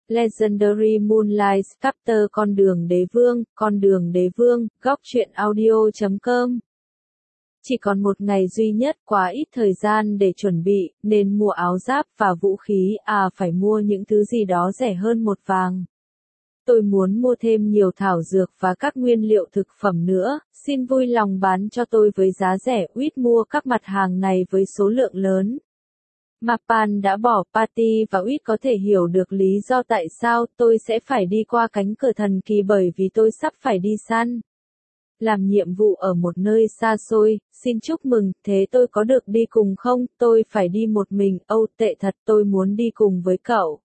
Legendary Moonlight Chapter Con đường đế vương, góc truyện audio.com. Chỉ còn một ngày duy nhất, quá ít thời gian để chuẩn bị, nên mua áo giáp và vũ khí, phải mua những thứ gì đó rẻ hơn một vàng. Tôi muốn mua thêm nhiều thảo dược và các nguyên liệu thực phẩm nữa, xin vui lòng bán cho tôi với giá rẻ. Uyết mua các mặt hàng này với số lượng lớn. Mapan đã bỏ party và Uyết có thể hiểu được lý do tại sao tôi sẽ phải đi qua cánh cửa thần kỳ bởi vì tôi sắp phải đi săn. Làm nhiệm vụ ở một nơi xa xôi, xin chúc mừng, thế tôi có được đi cùng không? Tôi phải đi một mình, tệ thật, tôi muốn đi cùng với cậu.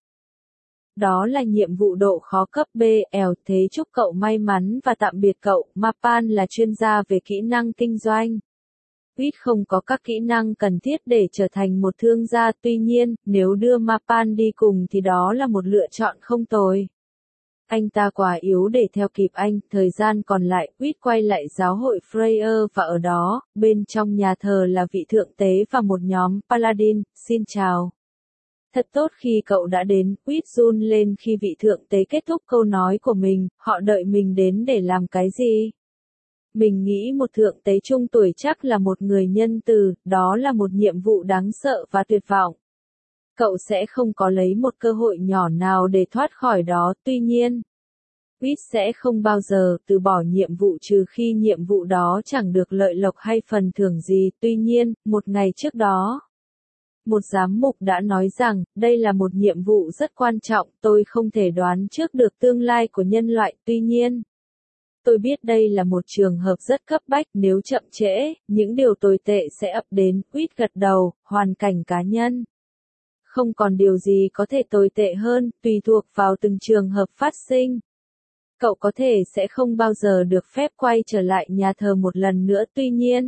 Đó là nhiệm vụ độ khó cấp BL, thế chúc cậu may mắn và tạm biệt cậu. Mapan là chuyên gia về kỹ năng kinh doanh. Uyết không có các kỹ năng cần thiết để trở thành một thương gia, tuy nhiên, nếu đưa Mapan đi cùng thì đó là một lựa chọn không tồi. Anh ta quá yếu để theo kịp anh, thời gian còn lại, Uyết quay lại giáo hội Freya và ở đó, bên trong nhà thờ là vị thượng tế và một nhóm Paladin. Xin chào. Thật tốt khi cậu đã đến, Uyết run lên khi vị thượng tế kết thúc câu nói của mình, họ đợi mình đến để làm cái gì? Mình nghĩ một thượng tế trung tuổi chắc là một người nhân từ, đó là một nhiệm vụ đáng sợ và tuyệt vọng. Cậu sẽ không có lấy một cơ hội nhỏ nào để thoát khỏi đó, tuy nhiên, Uyết sẽ không bao giờ từ bỏ nhiệm vụ trừ khi nhiệm vụ đó chẳng được lợi lộc hay phần thưởng gì. Tuy nhiên, một ngày trước đó, một giám mục đã nói rằng, đây là một nhiệm vụ rất quan trọng, tôi không thể đoán trước được tương lai của nhân loại, tuy nhiên, tôi biết đây là một trường hợp rất cấp bách, nếu chậm trễ, những điều tồi tệ sẽ ập đến. Uyết gật đầu, hoàn cảnh cá nhân. Không còn điều gì có thể tồi tệ hơn, tùy thuộc vào từng trường hợp phát sinh. Cậu có thể sẽ không bao giờ được phép quay trở lại nhà thờ một lần nữa, tuy nhiên,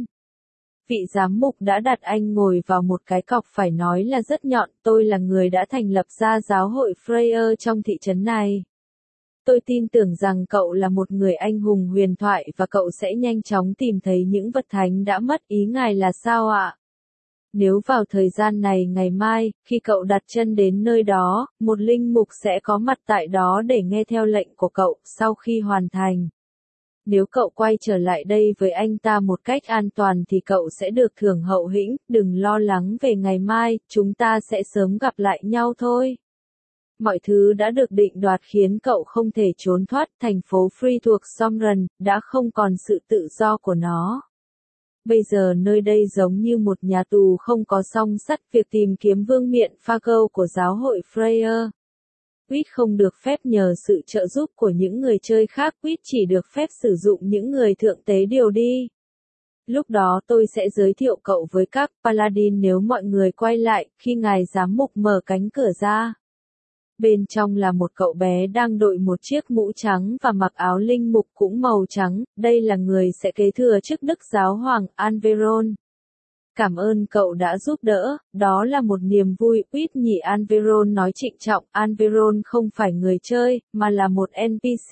vị giám mục đã đặt anh ngồi vào một cái cọc phải nói là rất nhọn. Tôi là người đã thành lập ra giáo hội Freya trong thị trấn này. Tôi tin tưởng rằng cậu là một người anh hùng huyền thoại và cậu sẽ nhanh chóng tìm thấy những vật thánh đã mất. Ý ngài là sao ạ? Nếu vào thời gian này ngày mai, khi cậu đặt chân đến nơi đó, một linh mục sẽ có mặt tại đó để nghe theo lệnh của cậu. Sau khi hoàn thành, nếu cậu quay trở lại đây với anh ta một cách an toàn thì cậu sẽ được thưởng hậu hĩnh. Đừng lo lắng về ngày mai, chúng ta sẽ sớm gặp lại nhau thôi. Mọi thứ đã được định đoạt khiến cậu không thể trốn thoát. Thành phố Free thuộc Somran đã không còn sự tự do của nó. Bây giờ nơi đây giống như một nhà tù không có song sắt. Việc tìm kiếm vương miện Fargo của giáo hội Freya. Uyết không được phép nhờ sự trợ giúp của những người chơi khác. Uyết chỉ được phép sử dụng những người thượng tế điều đi. Lúc đó tôi sẽ giới thiệu cậu với các Paladin nếu mọi người quay lại, khi ngài giám mục mở cánh cửa ra. Bên trong là một cậu bé đang đội một chiếc mũ trắng và mặc áo linh mục cũng màu trắng, đây là người sẽ kế thừa chức đức giáo hoàng Anveron. Cảm ơn cậu đã giúp đỡ, đó là một niềm vui. Uyết nhỉ, Anveron nói trịnh trọng. Anveron không phải người chơi, mà là một NPC.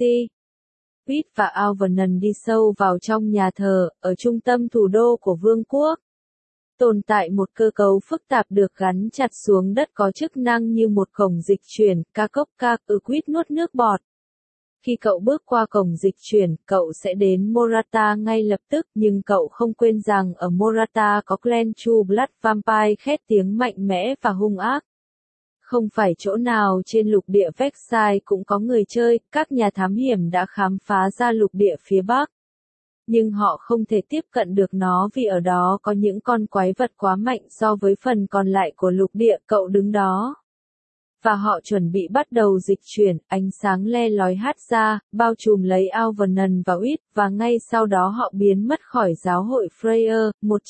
Uyết và Alvernon đi sâu vào trong nhà thờ, ở trung tâm thủ đô của vương quốc. Tồn tại một cơ cấu phức tạp được gắn chặt xuống đất có chức năng như một cổng dịch chuyển. Uyết nuốt nước bọt. Khi cậu bước qua cổng dịch chuyển, cậu sẽ đến Morata ngay lập tức, nhưng cậu không quên rằng ở Morata có clan True Blood Vampire khét tiếng mạnh mẽ và hung ác. Không phải chỗ nào trên lục địa Vexai cũng có người chơi, các nhà thám hiểm đã khám phá ra lục địa phía Bắc. Nhưng họ không thể tiếp cận được nó vì ở đó có những con quái vật quá mạnh so với phần còn lại của lục địa. Cậu đứng đó. Và họ chuẩn bị bắt đầu dịch chuyển, ánh sáng le lói hắt ra, bao trùm lấy Alvernon và Uyết, và ngay sau đó họ biến mất khỏi giáo hội Freya.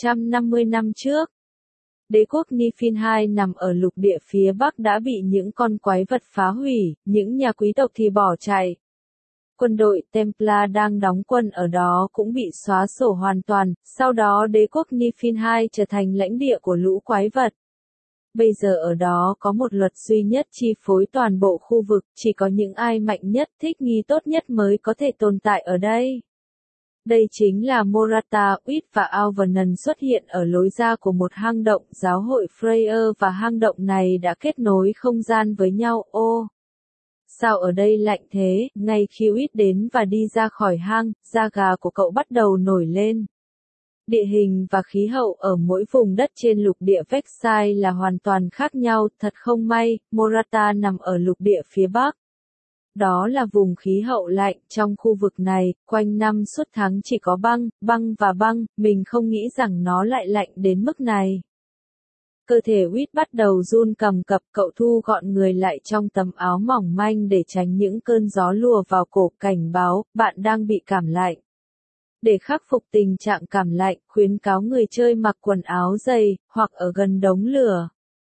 150 năm trước, đế quốc Niflheim nằm ở lục địa phía Bắc đã bị những con quái vật phá hủy, những nhà quý tộc thì bỏ chạy. Quân đội Templar đang đóng quân ở đó cũng bị xóa sổ hoàn toàn, sau đó đế quốc Niflheim trở thành lãnh địa của lũ quái vật. Bây giờ ở đó có một luật duy nhất chi phối toàn bộ khu vực, chỉ có những ai mạnh nhất, thích nghi tốt nhất mới có thể tồn tại ở đây. Đây chính là Morata. Uyết và Alvernon xuất hiện ở lối ra của một hang động giáo hội Freya và hang động này đã kết nối không gian với nhau. Sao ở đây lạnh thế? Ngay khi Uyết đến và đi ra khỏi hang, da gà của cậu bắt đầu nổi lên. Địa hình và khí hậu ở mỗi vùng đất trên lục địa Vexai là hoàn toàn khác nhau, thật không may, Morata nằm ở lục địa phía Bắc. Đó là vùng khí hậu lạnh, trong khu vực này, quanh năm suốt tháng chỉ có băng, băng và băng, mình không nghĩ rằng nó lại lạnh đến mức này. Cơ thể Uyết bắt đầu run cầm cập, cậu thu gọn người lại trong tấm áo mỏng manh để tránh những cơn gió lùa vào cổ, cảnh báo, bạn đang bị cảm lạnh. Để khắc phục tình trạng cảm lạnh, khuyến cáo người chơi mặc quần áo dày, hoặc ở gần đống lửa.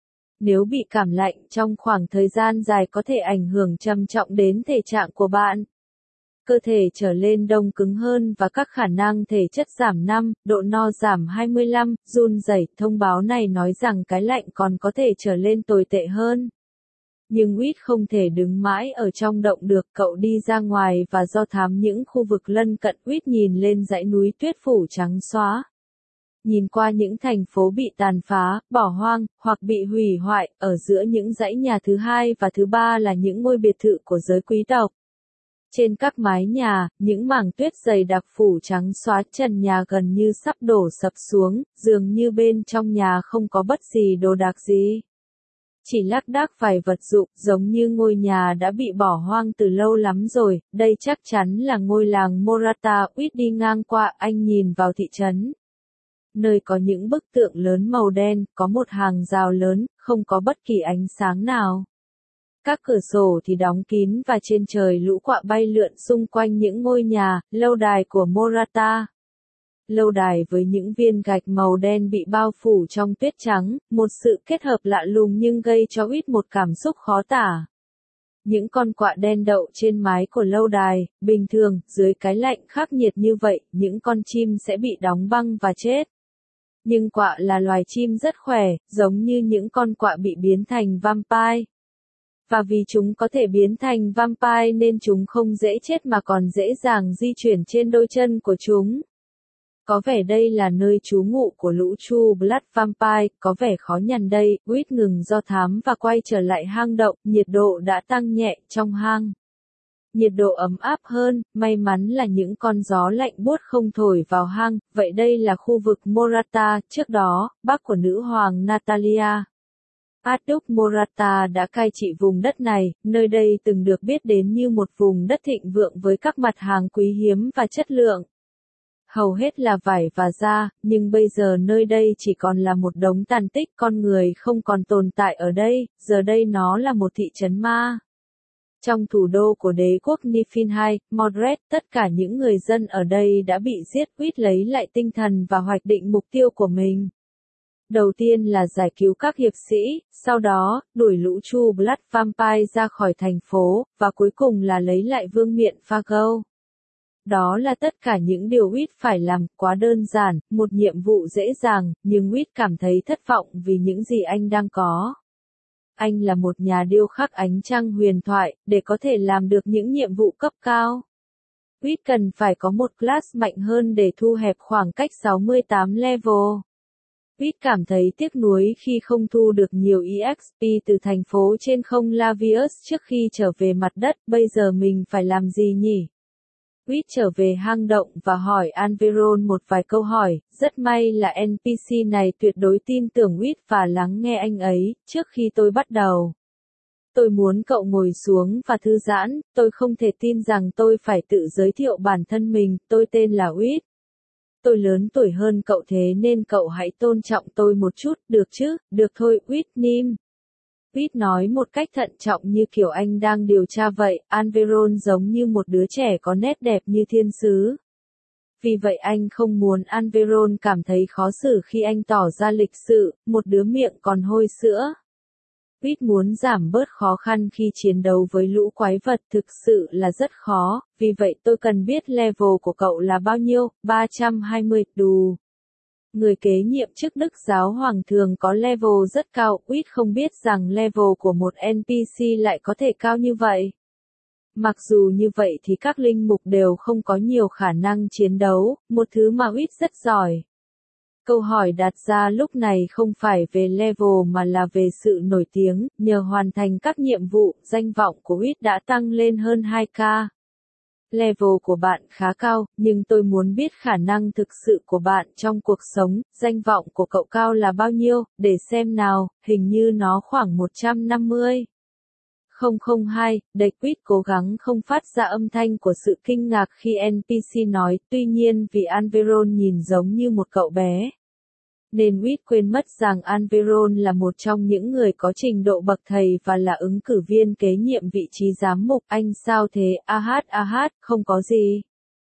Nếu bị cảm lạnh trong khoảng thời gian dài có thể ảnh hưởng trầm trọng đến thể trạng của bạn. Cơ thể trở lên đông cứng hơn và các khả năng thể chất giảm 5, độ no giảm 25, run rẩy. Thông báo này nói rằng cái lạnh còn có thể trở lên tồi tệ hơn. Nhưng Uyết không thể đứng mãi ở trong động được, cậu đi ra ngoài và do thám những khu vực lân cận. Uyết nhìn lên dãy núi tuyết phủ trắng xóa. Nhìn qua những thành phố bị tàn phá, bỏ hoang, hoặc bị hủy hoại, ở giữa những dãy nhà thứ hai và thứ ba là những ngôi biệt thự của giới quý tộc. Trên các mái nhà, những mảng tuyết dày đặc phủ trắng xóa, trần nhà gần như sắp đổ sập xuống, dường như bên trong nhà không có bất kỳ đồ đạc gì. Chỉ lác đác vài vật dụng, giống như ngôi nhà đã bị bỏ hoang từ lâu lắm rồi. Đây chắc chắn là ngôi làng Morata. Uyết đi ngang qua, anh nhìn vào thị trấn. Nơi có những bức tượng lớn màu đen, có một hàng rào lớn, không có bất kỳ ánh sáng nào. Các cửa sổ thì đóng kín và trên trời lũ quạ bay lượn xung quanh những ngôi nhà, lâu đài của Morata. Lâu đài với những viên gạch màu đen bị bao phủ trong tuyết trắng, một sự kết hợp lạ lùng nhưng gây cho Uyết một cảm xúc khó tả. Những con quạ đen đậu trên mái của lâu đài, bình thường, dưới cái lạnh khắc nghiệt như vậy, những con chim sẽ bị đóng băng và chết. Nhưng quạ là loài chim rất khỏe, giống như những con quạ bị biến thành vampire. Và vì chúng có thể biến thành vampire nên chúng không dễ chết mà còn dễ dàng di chuyển trên đôi chân của chúng. Có vẻ đây là nơi trú ngụ của lũ True Blood Vampire, có vẻ khó nhằn đây. Uyết ngừng do thám và quay trở lại hang động, nhiệt độ đã tăng nhẹ trong hang. Nhiệt độ ấm áp hơn, may mắn là những con gió lạnh buốt không thổi vào hang. Vậy đây là khu vực Morata, trước đó, bác của nữ hoàng Natalia. Arduk Morata đã cai trị vùng đất này, nơi đây từng được biết đến như một vùng đất thịnh vượng với các mặt hàng quý hiếm và chất lượng. Hầu hết là vải và da, nhưng bây giờ nơi đây chỉ còn là một đống tàn tích, con người không còn tồn tại ở đây, giờ đây nó là một thị trấn ma. Trong thủ đô của đế quốc Niflheim, Mordred, tất cả những người dân ở đây đã bị giết. Uyết lấy lại tinh thần và hoạch định mục tiêu của mình. Đầu tiên là giải cứu các hiệp sĩ, sau đó, đuổi lũ True Blood Vampire ra khỏi thành phố, và cuối cùng là lấy lại vương miện Fargo. Đó là tất cả những điều Uyết phải làm, quá đơn giản, một nhiệm vụ dễ dàng, nhưng Uyết cảm thấy thất vọng vì những gì anh đang có. Anh là một nhà điêu khắc ánh trăng huyền thoại, để có thể làm được những nhiệm vụ cấp cao. Uyết cần phải có một class mạnh hơn để thu hẹp khoảng cách 68 level. Uyết cảm thấy tiếc nuối khi không thu được nhiều EXP từ thành phố trên không Lavius trước khi trở về mặt đất, bây giờ mình phải làm gì nhỉ? Uyết trở về hang động và hỏi Anveron một vài câu hỏi, rất may là NPC này tuyệt đối tin tưởng Uyết và lắng nghe anh ấy. Trước khi tôi bắt đầu, tôi muốn cậu ngồi xuống và thư giãn, tôi không thể tin rằng tôi phải tự giới thiệu bản thân mình, tôi tên là Uyết. Tôi lớn tuổi hơn cậu thế nên cậu hãy tôn trọng tôi một chút, được chứ? Được thôi, Uyết Nim. Uyết nói một cách thận trọng như kiểu anh đang điều tra vậy. Anveron giống như một đứa trẻ có nét đẹp như thiên sứ. Vì vậy anh không muốn Anveron cảm thấy khó xử khi anh tỏ ra lịch sự, một đứa miệng còn hôi sữa. Uyết muốn giảm bớt khó khăn khi chiến đấu với lũ quái vật, thực sự là rất khó, vì vậy tôi cần biết level của cậu là bao nhiêu. 320, đù. Người kế nhiệm chức Đức Giáo Hoàng thường có level rất cao. Uyết không biết rằng level của một NPC lại có thể cao như vậy. Mặc dù như vậy thì các linh mục đều không có nhiều khả năng chiến đấu, một thứ mà Uyết rất giỏi. Câu hỏi đặt ra lúc này không phải về level mà là về sự nổi tiếng, nhờ hoàn thành các nhiệm vụ, danh vọng của Wit đã tăng lên hơn 2k. Level của bạn khá cao, nhưng tôi muốn biết khả năng thực sự của bạn trong cuộc sống, danh vọng của cậu cao là bao nhiêu, để xem nào, hình như nó khoảng 150. 002, Daquit cố gắng không phát ra âm thanh của sự kinh ngạc khi NPC nói, tuy nhiên vì Alveron nhìn giống như một cậu bé, nên Wit quên mất rằng Alveron là một trong những người có trình độ bậc thầy và là ứng cử viên kế nhiệm vị trí giám mục. Anh sao thế? Không có gì.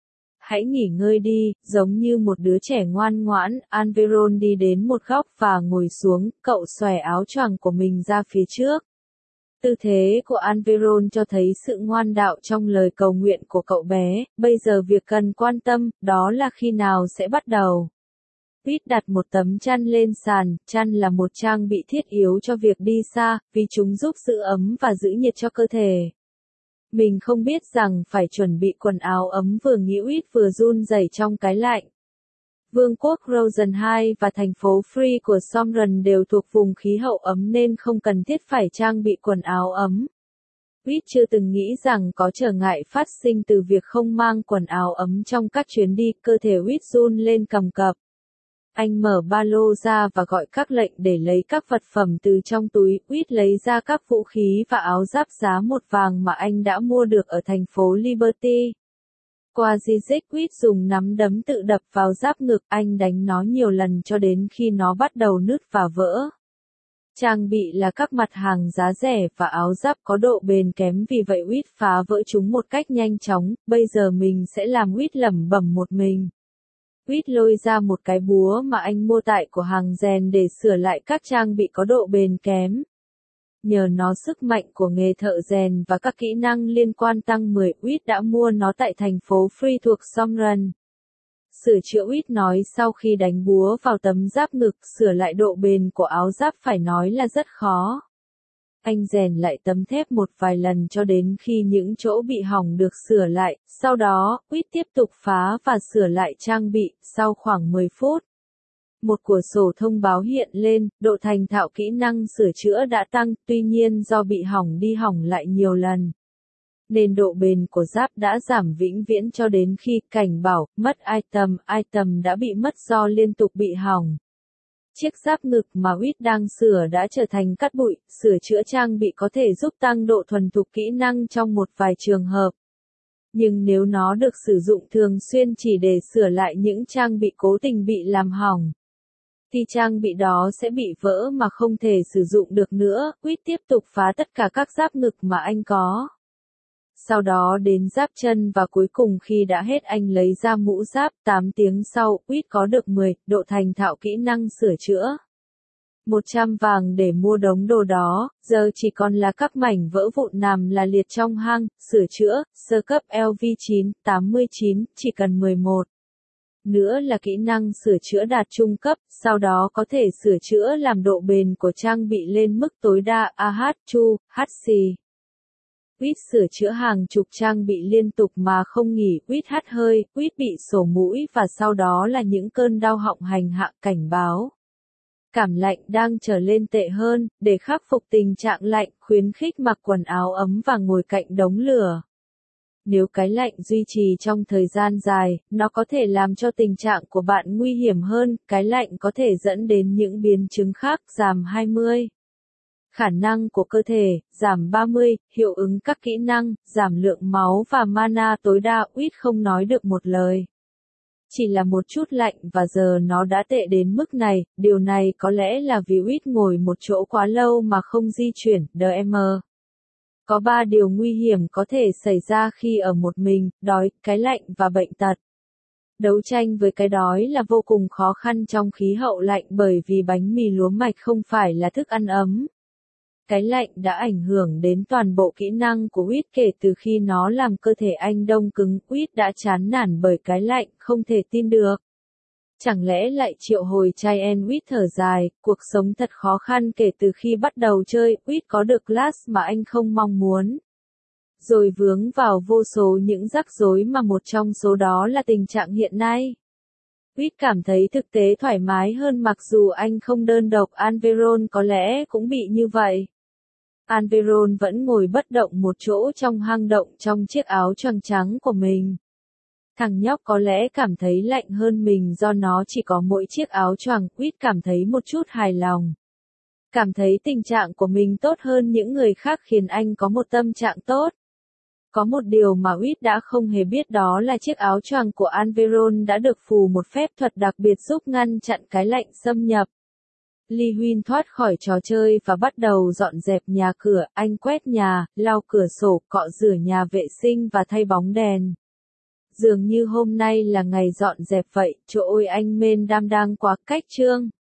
Hãy nghỉ ngơi đi, giống như một đứa trẻ ngoan ngoãn. Alveron đi đến một góc và ngồi xuống, cậu xòe áo choàng của mình ra phía trước. Tư thế của Alveron cho thấy sự ngoan đạo trong lời cầu nguyện của cậu bé. Bây giờ việc cần quan tâm, đó là khi nào sẽ bắt đầu. Wit đặt một tấm chăn lên sàn, chăn là một trang bị thiết yếu cho việc đi xa, vì chúng giúp giữ ấm và giữ nhiệt cho cơ thể. Mình không biết rằng phải chuẩn bị quần áo ấm, vừa nghĩ Wit vừa run rẩy trong cái lạnh. Vương quốc Rosen 2 và thành phố Free của Somron đều thuộc vùng khí hậu ấm nên không cần thiết phải trang bị quần áo ấm. Wit chưa từng nghĩ rằng có trở ngại phát sinh từ việc không mang quần áo ấm trong các chuyến đi, cơ thể Wit run lên cầm cập. Anh mở ba lô ra và gọi các lệnh để lấy các vật phẩm từ trong túi. Wit lấy ra các vũ khí và áo giáp giá $1 mà anh đã mua được ở thành phố Liberty. Qua Zizek, Wit dùng nắm đấm tự đập vào giáp ngực, anh đánh nó nhiều lần cho đến khi nó bắt đầu nứt và vỡ. Trang bị là các mặt hàng giá rẻ và áo giáp có độ bền kém, vì vậy Wit phá vỡ chúng một cách nhanh chóng. Bây giờ mình sẽ làm, Wit lẩm bẩm một mình. Wit lôi ra một cái búa mà anh mua tại của hàng rèn để sửa lại các trang bị có độ bền kém. Nhờ nó, sức mạnh của nghề thợ rèn và các kỹ năng liên quan tăng 10. Wit đã mua nó tại thành phố Free thuộc Somron. Sửa chữa, Wit nói sau khi đánh búa vào tấm giáp ngực. Sửa lại độ bền của áo giáp phải nói là rất khó. Anh rèn lại tấm thép một vài lần cho đến khi những chỗ bị hỏng được sửa lại. Sau đó, Wit tiếp tục phá và sửa lại trang bị. Sau khoảng 10 phút, một cửa sổ thông báo hiện lên, độ thành thạo kỹ năng sửa chữa đã tăng, tuy nhiên do bị hỏng đi hỏng lại nhiều lần, nên độ bền của giáp đã giảm vĩnh viễn cho đến khi cảnh báo, mất item đã bị mất do liên tục bị hỏng. Chiếc giáp ngực mà Wit đang sửa đã trở thành cát bụi. Sửa chữa trang bị có thể giúp tăng độ thuần thục kỹ năng trong một vài trường hợp. Nhưng nếu nó được sử dụng thường xuyên chỉ để sửa lại những trang bị cố tình bị làm hỏng, thì trang bị đó sẽ bị vỡ mà không thể sử dụng được nữa. Wit tiếp tục phá tất cả các giáp ngực mà anh có. Sau đó đến giáp chân và cuối cùng khi đã hết, anh lấy ra mũ giáp. 8 tiếng sau, Wit có được 10 độ thành thạo kỹ năng sửa chữa. 100 vàng để mua đống đồ đó, giờ chỉ còn là các mảnh vỡ vụn nằm là liệt trong hang. Sửa chữa, sơ cấp LV9, 89, chỉ cần 11. Nữa là kỹ năng sửa chữa đạt trung cấp, sau đó có thể sửa chữa làm độ bền của trang bị lên mức tối đa. HC. Wit sửa chữa hàng chục trang bị liên tục mà không nghỉ. Wit hắt hơi, Wit bị sổ mũi và sau đó là những cơn đau họng hành hạ, cảnh báo. Cảm lạnh đang trở lên tệ hơn. Để khắc phục tình trạng lạnh, khuyến khích mặc quần áo ấm và ngồi cạnh đống lửa. Nếu cái lạnh duy trì trong thời gian dài, nó có thể làm cho tình trạng của bạn nguy hiểm hơn. Cái lạnh có thể dẫn đến những biến chứng khác. Giảm 20. Khả năng của cơ thể, giảm 30, hiệu ứng các kỹ năng, giảm lượng máu và mana tối đa. Wit không nói được một lời. Chỉ là một chút lạnh và giờ nó đã tệ đến mức này. Điều này có lẽ là vì Wit ngồi một chỗ quá lâu mà không di chuyển. DM. Có 3 điều nguy hiểm có thể xảy ra khi ở một mình: đói, cái lạnh và bệnh tật. Đấu tranh với cái đói là vô cùng khó khăn trong khí hậu lạnh bởi vì bánh mì lúa mạch không phải là thức ăn ấm. Cái lạnh đã ảnh hưởng đến toàn bộ kỹ năng của Wit kể từ khi nó làm cơ thể anh đông cứng. Wit đã chán nản bởi cái lạnh, không thể tin được. Chẳng lẽ lại triệu hồi Cheyenne? Wit thở dài, cuộc sống thật khó khăn kể từ khi bắt đầu chơi. Wit có được class mà anh không mong muốn, rồi vướng vào vô số những rắc rối mà một trong số đó là tình trạng hiện nay. Quýt cảm thấy thực tế thoải mái hơn mặc dù anh không đơn độc, Anveron có lẽ cũng bị như vậy. Anveron vẫn ngồi bất động một chỗ trong hang động trong chiếc áo choàng trắng của mình. Thằng nhóc có lẽ cảm thấy lạnh hơn mình do nó chỉ có mỗi chiếc áo choàng. Quýt cảm thấy một chút hài lòng. Cảm thấy tình trạng của mình tốt hơn những người khác khiến anh có một tâm trạng tốt. Có một điều mà Quýt đã không hề biết đó là chiếc áo choàng của Anveron đã được phù một phép thuật đặc biệt giúp ngăn chặn cái lạnh xâm nhập. Lee Huynh thoát khỏi trò chơi và bắt đầu dọn dẹp nhà cửa, anh quét nhà, lau cửa sổ, cọ rửa nhà vệ sinh và thay bóng đèn. Dường như hôm nay là ngày dọn dẹp vậy, chỗ ôi anh men đam đang quá cách trương.